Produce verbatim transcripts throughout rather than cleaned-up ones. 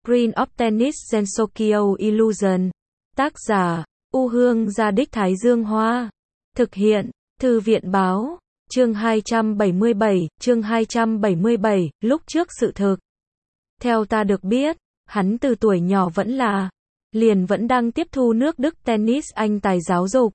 Screen of Tennis Sensokyo Illusion. Tác giả, U Hương Gia Đích Thái Dương Hoa. Thực hiện, Thư viện Báo. Chương hai trăm bảy mươi bảy, chương hai trăm bảy mươi bảy, lúc trước sự thực. Theo ta được biết, hắn từ tuổi nhỏ vẫn là, liền vẫn đang tiếp thu nước Đức tennis anh tài giáo dục.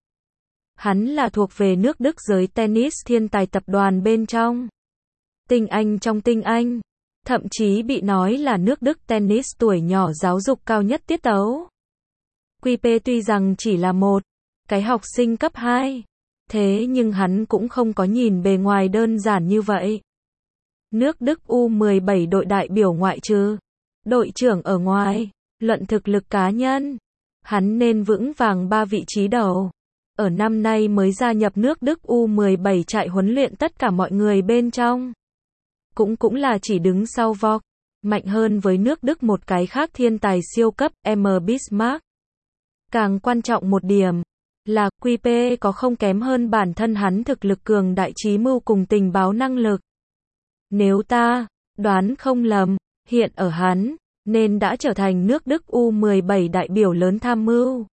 Hắn là thuộc về nước Đức giới tennis thiên tài tập đoàn bên trong. Tinh anh trong tinh anh. Thậm chí bị nói là nước Đức tennis tuổi nhỏ giáo dục cao nhất tiết tấu. quy pê tuy rằng chỉ là một cái học sinh cấp hai, thế nhưng hắn cũng không có nhìn bề ngoài đơn giản như vậy. Nước Đức U mười bảy đội đại biểu ngoại trừ đội trưởng ở ngoài, luận thực lực cá nhân, hắn nên vững vàng ba vị trí đầu. Ở năm nay mới gia nhập nước Đức U mười bảy trại huấn luyện tất cả mọi người bên trong. Cũng cũng là chỉ đứng sau Vok, mạnh hơn với nước Đức một cái khác thiên tài siêu cấp, M. Bismarck. Càng quan trọng một điểm, là quy pê có không kém hơn bản thân hắn thực lực cường đại trí mưu cùng tình báo năng lực. Nếu ta đoán không lầm, hiện ở hắn, nên đã trở thành nước Đức U mười bảy đại biểu lớn tham mưu.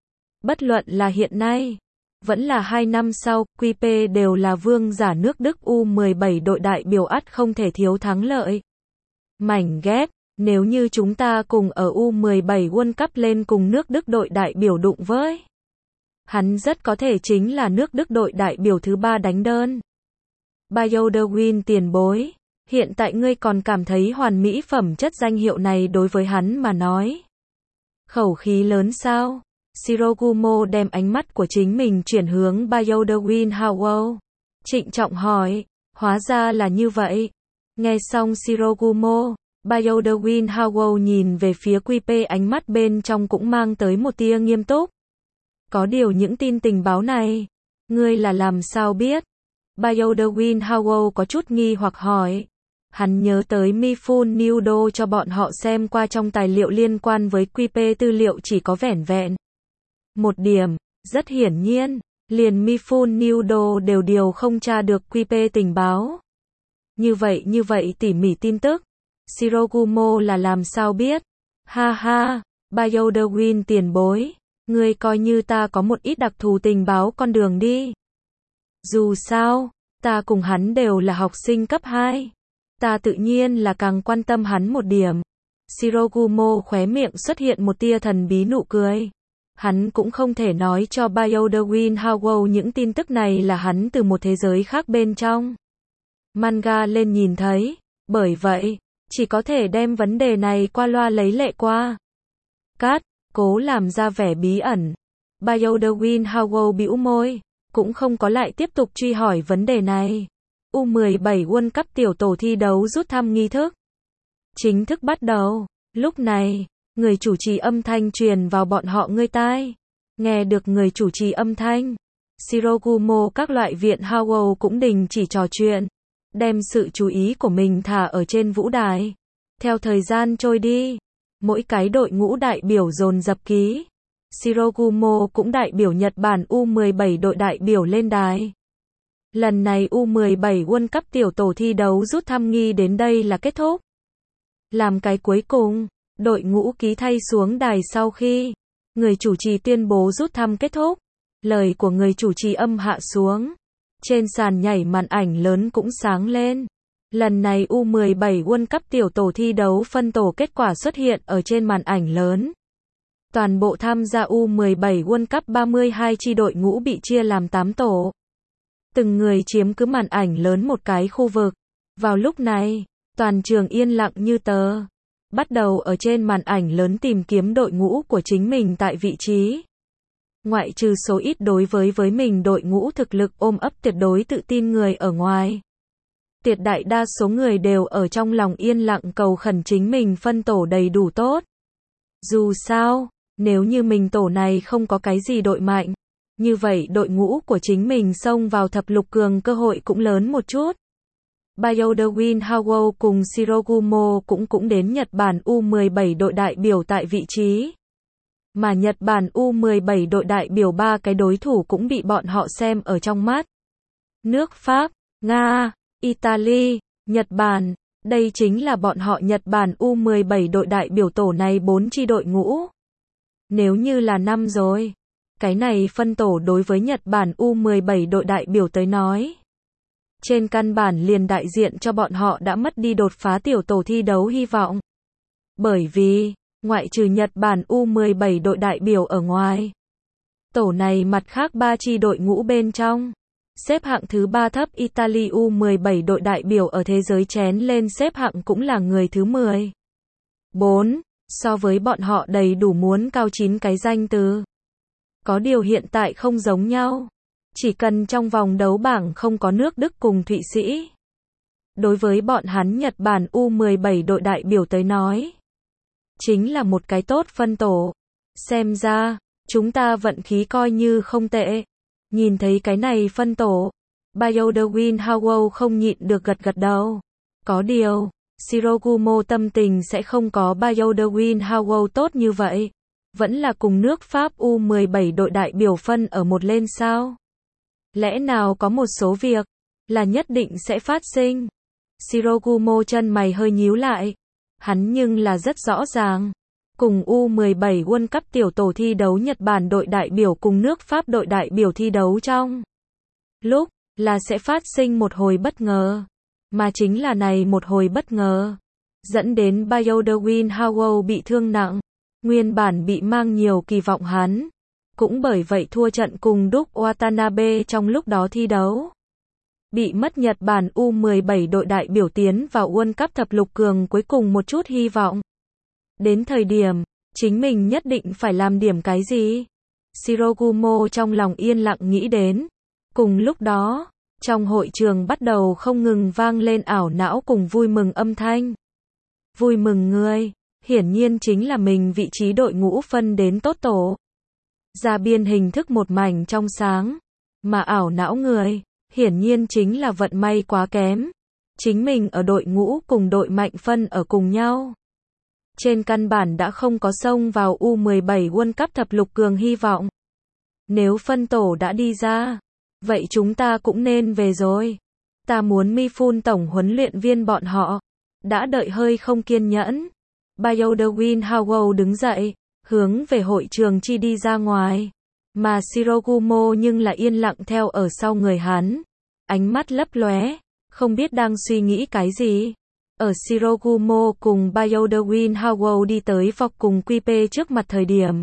Bất luận là hiện nay, vẫn là hai năm sau, quy pê đều là vương giả nước Đức U mười bảy đội đại biểu ắt không thể thiếu thắng lợi. Mảnh ghép, nếu như chúng ta cùng ở U mười bảy World Cup lên cùng nước Đức đội đại biểu đụng với, hắn rất có thể chính là nước Đức đội đại biểu thứ ba đánh đơn. Bayo de Win tiền bối, hiện tại ngươi còn cảm thấy hoàn mỹ phẩm chất danh hiệu này đối với hắn mà nói khẩu khí lớn sao? Shirogumo đem ánh mắt của chính mình chuyển hướng Bayo de Win Howell. Trịnh trọng hỏi, hóa ra là như vậy. Nghe xong Shirogumo, Bayo de Win Howell nhìn về phía quy pê, ánh mắt bên trong cũng mang tới một tia nghiêm túc. Có điều những tin tình báo này, ngươi là làm sao biết? Bayo de Win Howell có chút nghi hoặc hỏi. Hắn nhớ tới Mifune Nudo cho bọn họ xem qua trong tài liệu liên quan với quy pê, tư liệu chỉ có vẻn vẹn một điểm, rất hiển nhiên, liền Mifune Nudo đều điều không tra được quy pê tình báo. Như vậy như vậy tỉ mỉ tin tức, Shirogumo là làm sao biết? Ha ha, Bayo de Win tiền bối, ngươi coi như ta có một ít đặc thù tình báo con đường đi. Dù sao, ta cùng hắn đều là học sinh cấp hai. Ta tự nhiên là càng quan tâm hắn một điểm. Shirogumo khóe miệng xuất hiện một tia thần bí nụ cười. Hắn cũng không thể nói cho Bayo de Win Howell những tin tức này là hắn từ một thế giới khác bên trong manga lên nhìn thấy, bởi vậy, chỉ có thể đem vấn đề này qua loa lấy lệ qua. Cát, cố làm ra vẻ bí ẩn. Bayo de Win Howell bĩu môi, cũng không có lại tiếp tục truy hỏi vấn đề này. U mười bảy World Cup tiểu tổ thi đấu rút thăm nghi thức chính thức bắt đầu. Lúc này, người chủ trì âm thanh truyền vào bọn họ ngươi tai. Nghe được người chủ trì âm thanh, Shirogumo các loại viện Howell cũng đình chỉ trò chuyện, đem sự chú ý của mình thả ở trên vũ đài. Theo thời gian trôi đi, mỗi cái đội ngũ đại biểu dồn dập ký. Shirogumo cũng đại biểu Nhật Bản U mười bảy đội đại biểu lên đài. Lần này U mười bảy World Cup tiểu tổ thi đấu rút thăm nghi đến đây là kết thúc. Làm cái cuối cùng, đội ngũ ký thay xuống đài sau khi người chủ trì tuyên bố rút thăm kết thúc. Lời của người chủ trì âm hạ xuống. Trên sàn nhảy màn ảnh lớn cũng sáng lên. Lần này U mười bảy World Cup tiểu tổ thi đấu phân tổ kết quả xuất hiện ở trên màn ảnh lớn. Toàn bộ tham gia U mười bảy World Cup ba mươi hai chi đội ngũ bị chia làm tám tổ. Từng người chiếm cứ màn ảnh lớn một cái khu vực. Vào lúc này, toàn trường yên lặng như tờ. Bắt đầu ở trên màn ảnh lớn tìm kiếm đội ngũ của chính mình tại vị trí. Ngoại trừ số ít đối với với mình đội ngũ thực lực ôm ấp tuyệt đối tự tin người ở ngoài. Tuyệt đại đa số người đều ở trong lòng yên lặng cầu khẩn chính mình phân tổ đầy đủ tốt. Dù sao, nếu như mình tổ này không có cái gì đội mạnh, như vậy đội ngũ của chính mình xông vào thập lục cường cơ hội cũng lớn một chút. Bayo de Win Howell cùng Shirogumo cũng cũng đến Nhật Bản U mười bảy đội đại biểu tại vị trí. Mà Nhật Bản U mười bảy đội đại biểu ba cái đối thủ cũng bị bọn họ xem ở trong mắt. Nước Pháp, Nga, Italy, Nhật Bản. Đây chính là bọn họ Nhật Bản U mười bảy đội đại biểu tổ này bốn chi đội ngũ. Nếu như là năm rồi, cái này phân tổ đối với Nhật Bản U mười bảy đội đại biểu tới nói, trên căn bản liền đại diện cho bọn họ đã mất đi đột phá tiểu tổ thi đấu hy vọng. Bởi vì, ngoại trừ Nhật Bản U mười bảy đội đại biểu ở ngoài, tổ này mặt khác ba chi đội ngũ bên trong, xếp hạng thứ ba thấp Italy U mười bảy đội đại biểu ở thế giới chén lên xếp hạng cũng là người thứ mười bốn, so với bọn họ đầy đủ muốn cao chín cái danh từ. Có điều hiện tại không giống nhau. Chỉ cần trong vòng đấu bảng không có nước Đức cùng Thụy Sĩ. Đối với bọn hắn Nhật Bản U mười bảy đội đại biểu tới nói, chính là một cái tốt phân tổ. Xem ra, chúng ta vận khí coi như không tệ. Nhìn thấy cái này phân tổ, Bioderwin Howell không nhịn được gật gật đầu. Có điều, Shirogumo tâm tình sẽ không có Bioderwin Howell tốt như vậy. Vẫn là cùng nước Pháp U mười bảy đội đại biểu phân ở một lên sao? Lẽ nào có một số việc là nhất định sẽ phát sinh? Shirogumo chân mày hơi nhíu lại. Hắn nhưng là rất rõ ràng. Cùng U mười bảy World Cup tiểu tổ thi đấu Nhật Bản đội đại biểu cùng nước Pháp đội đại biểu thi đấu trong lúc là sẽ phát sinh một hồi bất ngờ. Mà chính là này một hồi bất ngờ dẫn đến Bioderwin Howell bị thương nặng. Nguyên bản bị mang nhiều kỳ vọng hắn, cũng bởi vậy thua trận cùng Duke Watanabe trong lúc đó thi đấu. Bị mất Nhật Bản U mười bảy đội đại biểu tiến vào World Cup thập lục cường cuối cùng một chút hy vọng. Đến thời điểm, chính mình nhất định phải làm điểm cái gì? Shirogumo trong lòng yên lặng nghĩ đến. Cùng lúc đó, trong hội trường bắt đầu không ngừng vang lên ảo não cùng vui mừng âm thanh. Vui mừng người, hiển nhiên chính là mình vị trí đội ngũ phân đến tốt tổ. Ra biên hình thức một mảnh trong sáng, mà ảo não người, hiển nhiên chính là vận may quá kém. Chính mình ở đội ngũ cùng đội mạnh phân ở cùng nhau. Trên căn bản đã không có xông vào U mười bảy World Cup thập lục cường hy vọng. Nếu phân tổ đã đi ra, vậy chúng ta cũng nên về rồi. Ta muốn Mifune tổng huấn luyện viên bọn họ đã đợi hơi không kiên nhẫn. Bioderwin Howell đứng dậy, hướng về hội trường chi đi ra ngoài. Mà Shirogumo nhưng là yên lặng theo ở sau người hắn. Ánh mắt lấp lóe, không biết đang suy nghĩ cái gì. Ở Shirogumo cùng Bioderwin Howell đi tới vọc cùng quy pê trước mặt thời điểm.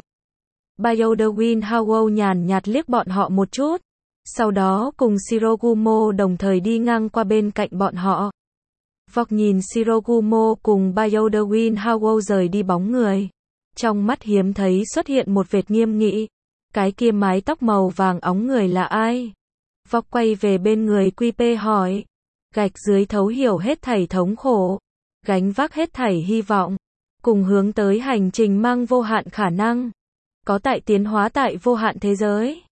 Bioderwin Howell nhàn nhạt liếc bọn họ một chút. Sau đó cùng Shirogumo đồng thời đi ngang qua bên cạnh bọn họ. Vọc nhìn Shirogumo cùng Bioderwin Howell rời đi bóng người. Trong mắt hiếm thấy xuất hiện một vệt nghiêm nghị. Cái kia mái tóc màu vàng óng người là ai? Vọc quay về bên người quy pê hỏi. Gạch dưới thấu hiểu hết thảy thống khổ. Gánh vác hết thảy hy vọng. Cùng hướng tới hành trình mang vô hạn khả năng. Có tại tiến hóa tại vô hạn thế giới.